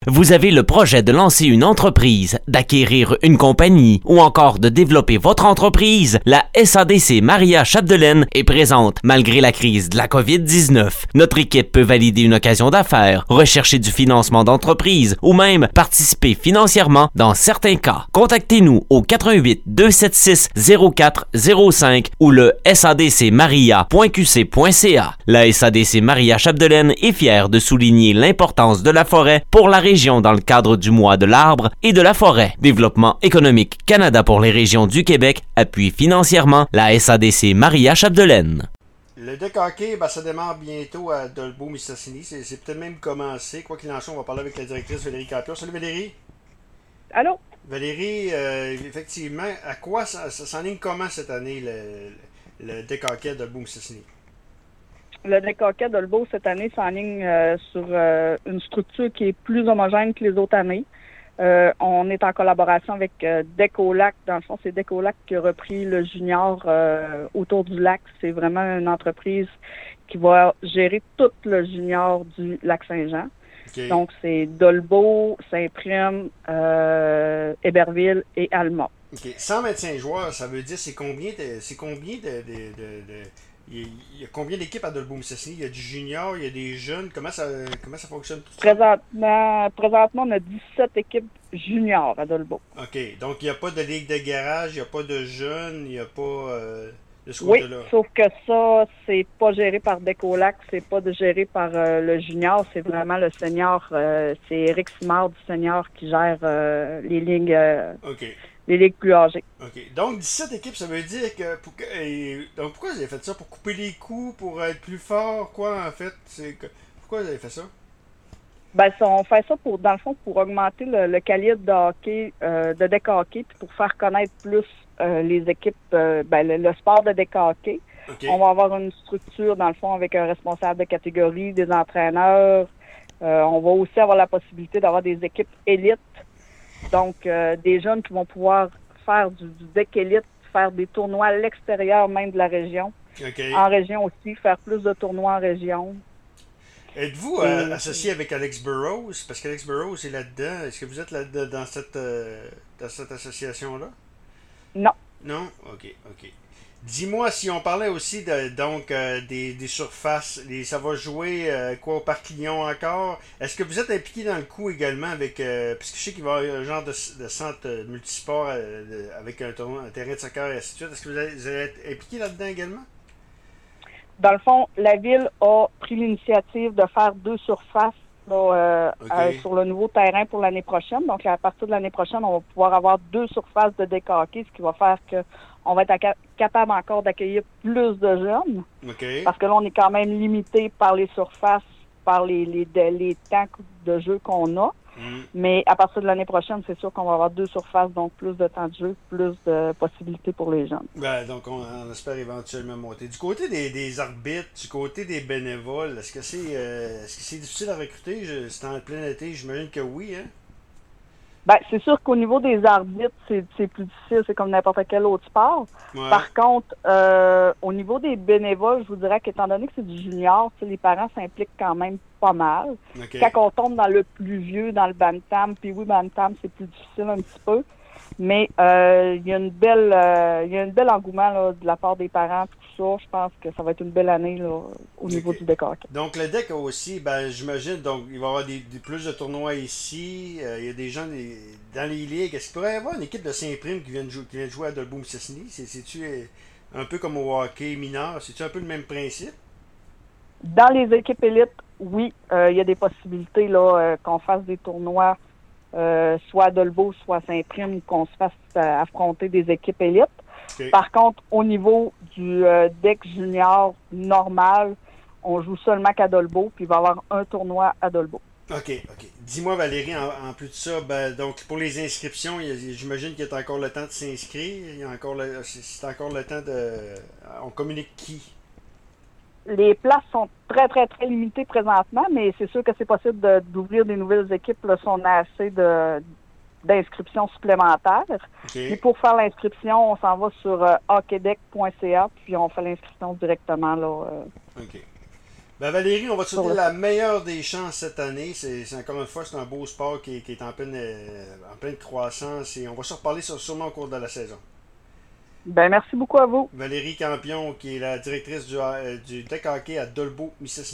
Vous avez le projet de lancer une entreprise, d'acquérir une compagnie ou encore de développer votre entreprise? La SADC Maria Chapdelaine est présente malgré la crise de la COVID-19. Notre équipe peut valider une occasion d'affaires, rechercher du financement d'entreprise ou même participer financièrement dans certains cas. Contactez-nous au 88 276 0405 ou le sadcmaria.qc.ca. La SADC Maria Chapdelaine est fière de souligner l'importance de la forêt pour la région dans le cadre du mois de l'arbre et de la forêt. Développement économique Canada pour les régions du Québec appuie financièrement la SADC Maria Chapdelaine. Le deck hockey, ça démarre bientôt à Dolbeau-Mistassini. C'est peut-être même commencé. Quoi qu'il en soit, on va parler avec la directrice Valérie Campion. Salut Valérie. Allô? Valérie, effectivement, à quoi ça s'enligne comment cette année le deck hockey à Dolbeau-Mistassini? Le deck hockey de Dolbeau cette année s'enligne sur une structure qui est plus homogène que les autres années. On est en collaboration avec Deck-O-Lac. Dans le fond, c'est Deck-O-Lac qui a repris le junior autour du lac. C'est vraiment une entreprise qui va gérer tout le junior du Lac-Saint-Jean. Okay. Donc, c'est Dolbeau, Saint-Prime, Héberville et Alma. OK. 125 joueurs, ça veut dire c'est combien il y a combien d'équipes à Dolbeau-Mistassini? Il y a du junior, il y a des jeunes. Comment ça fonctionne tout ça? Présentement, on a 17 équipes juniors à Dolbeau. OK. Donc, il n'y a pas de ligue de garage, il n'y a pas de jeunes, il n'y a pas de ce côté-là. Oui, sauf que ça, c'est pas géré par Deck-O-Lac, c'est pas géré par le junior, c'est vraiment le senior. C'est Éric Simard du senior qui gère les ligues. OK. Les ligues plus âgées. OK. Donc, 17 équipes, ça veut dire que... donc, pourquoi vous avez fait ça? Pour couper les coups? Pour être plus fort? Quoi, en fait? Pourquoi vous avez fait ça? On fait ça, dans le fond, pour augmenter le calibre de hockey, de deck hockey, puis pour faire connaître plus les équipes, le sport de deck hockey. Okay. On va avoir une structure, dans le fond, avec un responsable de catégorie, des entraîneurs. On va aussi avoir la possibilité d'avoir des équipes élites. Donc, des jeunes qui vont pouvoir faire du deck élite, faire des tournois à l'extérieur même de la région. Okay. En région aussi, faire plus de tournois en région. Êtes-vous associé avec Alex Burrows? Parce qu'Alex Burrows est là-dedans. Est-ce que vous êtes là-dedans dans cette association-là? Non. Non? OK. Dis-moi, si on parlait aussi des surfaces, ça va jouer au Parc Lyon encore. Est-ce que vous êtes impliqué dans le coup également avec... parce que je sais qu'il va y avoir un genre de centre multisport avec un terrain de soccer et ainsi de suite. Est-ce que vous allez être impliqué là-dedans également? Dans le fond, la Ville a pris l'initiative de faire 2 surfaces sur le nouveau terrain pour l'année prochaine. Donc, à partir de l'année prochaine, on va pouvoir avoir 2 surfaces de deck hockey, ce qui va faire qu'on va être capable encore d'accueillir plus de jeunes. Okay. Parce que là, on est quand même limité par les surfaces, par les temps de jeu qu'on a. Mais à partir de l'année prochaine, c'est sûr qu'on va avoir 2 surfaces, donc plus de temps de jeu, plus de possibilités pour les jeunes. Donc, on espère éventuellement monter. Du côté des arbitres, du côté des bénévoles, est-ce que c'est difficile à recruter? C'est en plein été, j'imagine que oui, hein? C'est sûr qu'au niveau des arbitres, c'est plus difficile, c'est comme n'importe quel autre sport. Ouais. Par contre, au niveau des bénévoles, je vous dirais qu'étant donné que c'est du junior, les parents s'impliquent quand même pas mal. Okay. Quand on tombe dans le plus vieux, dans le bantam, puis oui, bantam, c'est plus difficile un petit peu. Mais il y a un bel engouement là, de la part des parents, tout ça. Je pense que ça va être une belle année là, au niveau du deck hockey. Donc le deck aussi, j'imagine, donc il va y avoir plus de tournois ici. Il y a des gens dans les ligues. Est-ce qu'il pourrait y avoir une équipe de Saint-Prime qui vient de jouer à Dolbeau-Mistassini? C'est-tu un peu comme au hockey mineur? C'est-tu un peu le même principe? Dans les équipes élites, oui, il y a des possibilités là qu'on fasse des tournois soit à Dolbeau, soit à Saint-Prime, qu'on se fasse affronter des équipes élites. Okay. Par contre, au niveau du deck junior normal, on joue seulement qu'à Dolbeau, puis il va y avoir un tournoi à Dolbeau. OK. Dis-moi, Valérie, en plus de ça, donc pour les inscriptions, j'imagine qu'il y a encore le temps de s'inscrire. C'est encore le temps de... On communique qui? Les places sont très, très, très limitées présentement, mais c'est sûr que c'est possible d'ouvrir des nouvelles équipes là, si on a assez d'inscriptions supplémentaires. Okay. Puis pour faire l'inscription, on s'en va sur hockeydeck.ca, puis on fait l'inscription directement là. OK. Ben Valérie, on va te souhaiter la meilleure des chances cette année. C'est encore une fois, c'est un beau sport qui est en pleine croissance et on va se reparler sûrement au cours de la saison. Ben merci beaucoup à vous. Valérie Campion, qui est la directrice du deck hockey à Dolbeau, Mississauga.